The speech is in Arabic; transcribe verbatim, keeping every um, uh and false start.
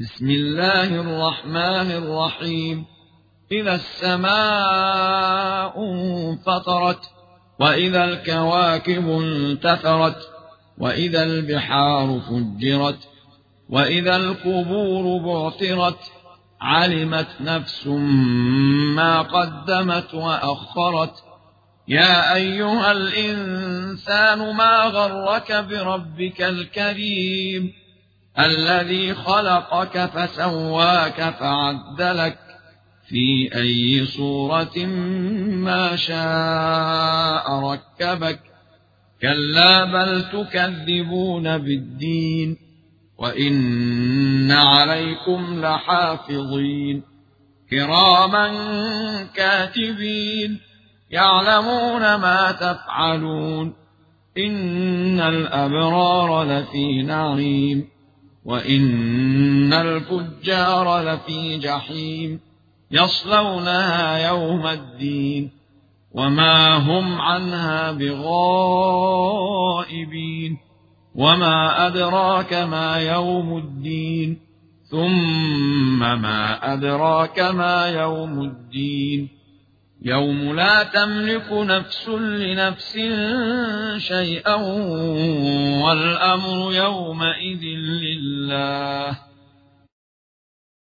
بسم الله الرحمن الرحيم. إذا السماء انفطرت وإذا الكواكب انتثرت وإذا البحار فجرت وإذا القبور بعثرت علمت نفس ما قدمت وأخرت. يا أيها الإنسان ما غرك بربك الكريم الذي خلقك فسواك فعدلك في أي صورة ما شاء ركبك. كلا بل تكذبون بالدين وإن عليكم لحافظين كراما كاتبين يعلمون ما تفعلون. إن الأبرار لفي نعيم وإن الفجار لفي جحيم يصلونها يوم الدين وما هم عنها بغائبين. وما أدراك ما يوم الدين ثم ما أدراك ما يوم الدين يوم لا تملك نفس لنفس شيئا والأمر يومئذ لله.